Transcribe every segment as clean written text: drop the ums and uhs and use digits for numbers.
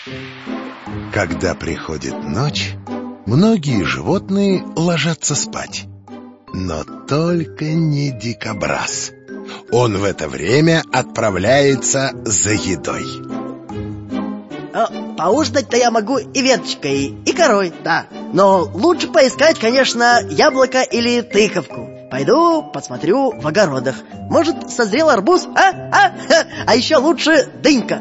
Когда приходит ночь, многие животные ложатся спать. Но только не дикобраз. Он в это время отправляется за едой. Поужинать-то я могу и веточкой, и корой, да. Но лучше поискать, конечно, яблоко или тыковку. Пойду посмотрю в огородах. Может, созрел арбуз, А еще лучше дынька.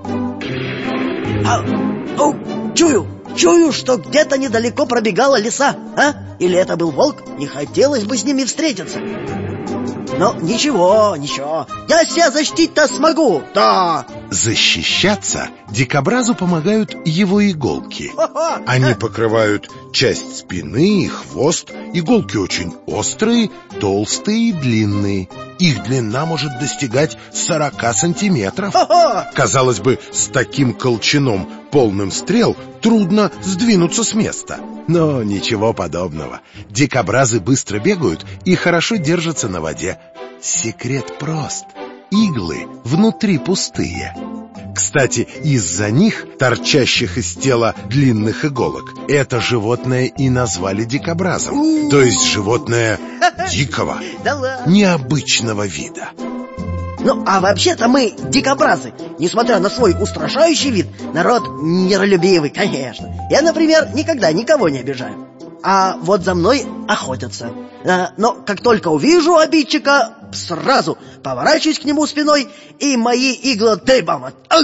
Чую, что где-то недалеко пробегала лиса, Или это был волк? Не хотелось бы с ними встретиться. Но ничего, я себя защитить-то смогу, да. Защищаться дикобразу помогают его иголки. Они покрывают часть спины и хвост. Иголки очень острые, толстые и длинные. Их длина может достигать 40 сантиметров. Казалось бы, с таким колчаном, полным стрел, трудно сдвинуться с места. Но ничего подобного. Дикобразы быстро бегают и хорошо держатся на воде. Секрет прост. Иглы внутри пустые. Кстати, из-за них, торчащих из тела длинных иголок, это животное и назвали дикобразом. То есть животное дикого, необычного вида. Ну, а вообще-то мы дикобразы. Несмотря на свой устрашающий вид, народ миролюбивый, конечно. Я, например, никогда никого не обижаю. А вот за мной охотятся. Но как только увижу обидчика, сразу поворачиваюсь к нему спиной, и мои иглы дыбом.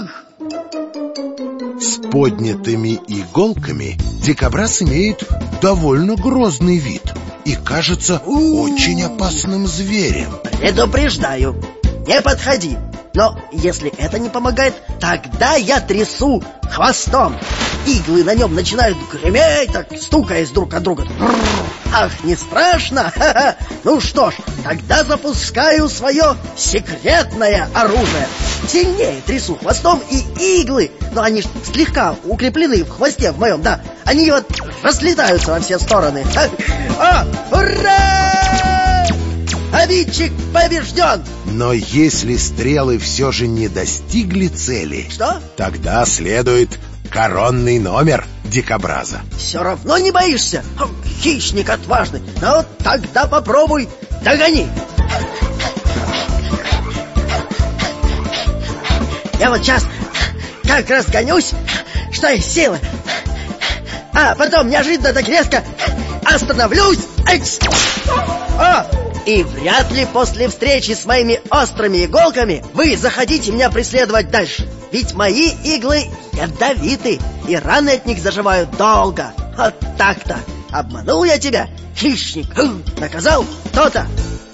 С поднятыми иголками дикобраз имеет довольно грозный вид и кажется очень опасным зверем. Предупреждаю, не подходи. Но если это не помогает, тогда я трясу хвостом. Иглы на нем начинают греметь, так стукаясь друг от друга. Ах, не страшно? Ну что ж, тогда запускаю свое секретное оружие. Сильнее трясу хвостом, и иглы, но они ж слегка укреплены в хвосте в моем, да, они вот разлетаются во все стороны. Ура! Обидчик побежден! Но если стрелы все же не достигли цели, что? Тогда следует коронный номер дикобраза. Все равно не боишься? Хищник отважный. Ну вот тогда попробуй, догони. Я вот сейчас как разгонюсь, что из силы, а потом неожиданно так резко остановлюсь. И вряд ли после встречи с моими острыми иголками вы захотите меня преследовать дальше. Ведь мои иглы ядовиты, и раны от них заживают долго. Вот так-то. Обманул я тебя, хищник. Наказал кто-то.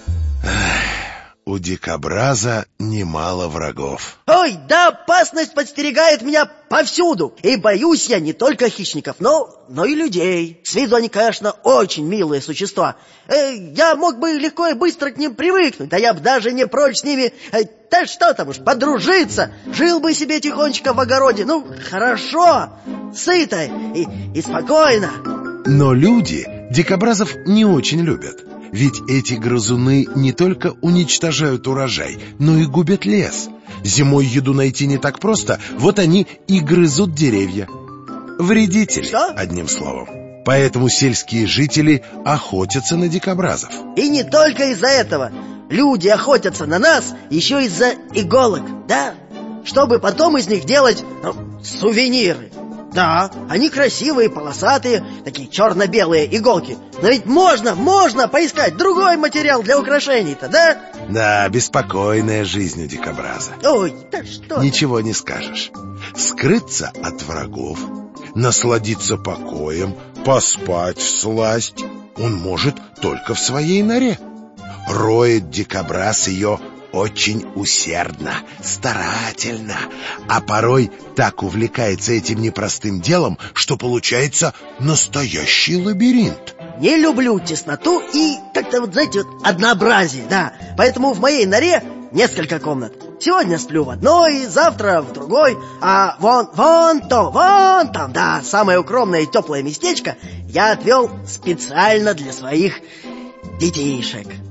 У дикобраза немало врагов. Ой, да опасность подстерегает меня повсюду. И боюсь я не только хищников, но и людей. С виду они, конечно, очень милые существа. Я мог бы легко и быстро к ним привыкнуть. Да я бы даже не прочь с ними, да что там уж, подружиться. Жил бы себе тихонечко в огороде. Ну, хорошо, сыто и спокойно. Но люди дикобразов не очень любят. Ведь эти грызуны не только уничтожают урожай, но и губят лес. Зимой еду найти не так просто, вот они и грызут деревья. Вредители, что? Одним словом. Поэтому сельские жители охотятся на дикобразов. И не только из-за этого. Люди охотятся на нас еще из-за иголок, да? Чтобы потом из них делать сувениры. Да, они красивые, полосатые, такие черно-белые иголки. Но ведь можно поискать другой материал для украшений-то, да? Да, беспокойная жизнь у дикобраза. Ой, да что? Ничего не скажешь. Скрыться от врагов, насладиться покоем, поспать всласть он может только в своей норе. Роет дикобраз ее очень усердно, старательно, а порой так увлекается этим непростым делом, что получается настоящий лабиринт. Не люблю тесноту и как-то вот, знаете, однообразие, да. Поэтому в моей норе несколько комнат. Сегодня сплю в одной, завтра в другой, а вон там, да, самое укромное и теплое местечко я отвел специально для своих детишек.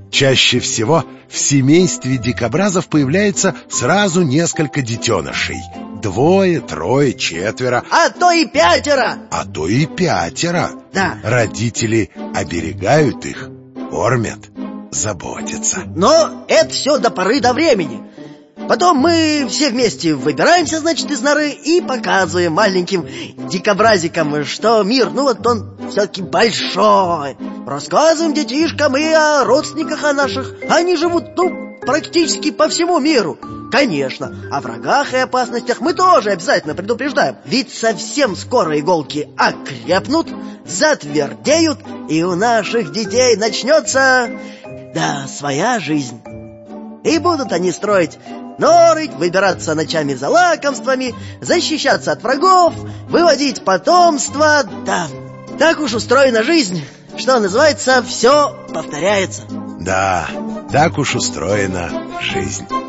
Чаще всего в семействе дикобразов появляется сразу несколько детенышей. 2, 3, 4. А то и 5. А то и 5. Да. Родители оберегают их, кормят, заботятся. Но это все до поры до времени. Потом мы все вместе выбираемся, значит, из норы и показываем маленьким дикобразикам, что мир, ну вот он все-таки большой. Рассказываем детишкам и о родственниках о наших. Они живут, практически по всему миру. Конечно, о врагах и опасностях мы тоже обязательно предупреждаем. Ведь совсем скоро иголки окрепнут, затвердеют, и у наших детей начнется, своя жизнь. И будут они строить норы, выбираться ночами за лакомствами, защищаться от врагов, выводить потомство. Да, так уж устроена жизнь, что называется, все повторяется. Да, так уж устроена жизнь.